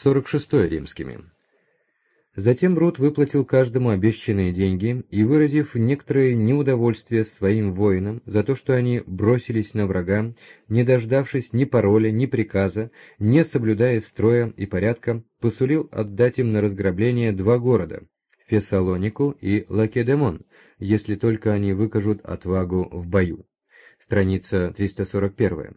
46 римскими. Затем Брут выплатил каждому обещанные деньги и, выразив некоторое неудовольствие своим воинам за то, что они бросились на врага, не дождавшись ни пароля, ни приказа, не соблюдая строя и порядка, посулил отдать им на разграбление 2 города – Фессалонику и Лакедемон, если только они выкажут отвагу в бою. Страница 341.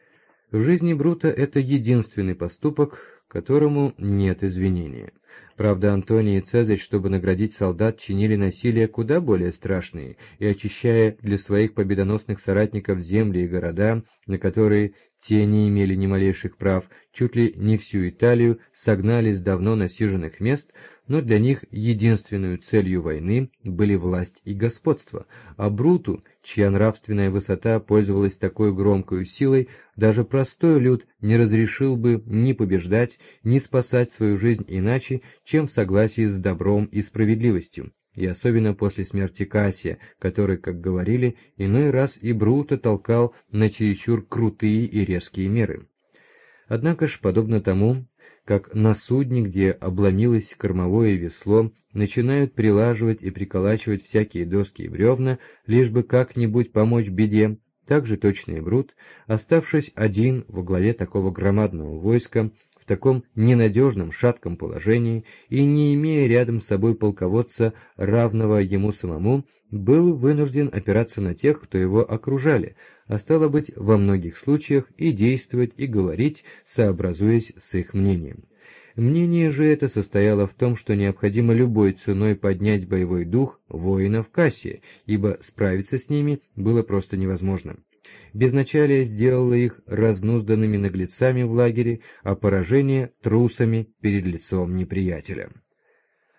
В жизни Брута это единственный поступок, которому нет извинения. Правда, Антоний и Цезарь, чтобы наградить солдат, чинили насилия куда более страшные и, очищая для своих победоносных соратников земли и города, на которые те не имели ни малейших прав, чуть ли не всю Италию согнали с давно насиженных мест, но для них единственной целью войны были власть и господство, а Бруту, чья нравственная высота пользовалась такой громкой силой, даже простой люд не разрешил бы ни побеждать, ни спасать свою жизнь иначе, чем в согласии с добром и справедливостью, и особенно после смерти Кассия, который, как говорили, иной раз и Брута толкал на чересчур крутые и резкие меры. Однако ж, подобно тому, как на судне, где обломилось кормовое весло, начинают прилаживать и приколачивать всякие доски и бревна, лишь бы как-нибудь помочь беде, так же точно и Брут, оставшись один во главе такого громадного войска, в таком ненадежном, шатком положении и не имея рядом с собой полководца, равного ему самому, был вынужден опираться на тех, кто его окружали, а стало быть, во многих случаях и действовать, и говорить, сообразуясь с их мнением. Мнение же это состояло в том, что необходимо любой ценой поднять боевой дух воинов Кассия, ибо справиться с ними было просто невозможно. Безначалие сделало их разнузданными наглецами в лагере, а поражение — трусами перед лицом неприятеля.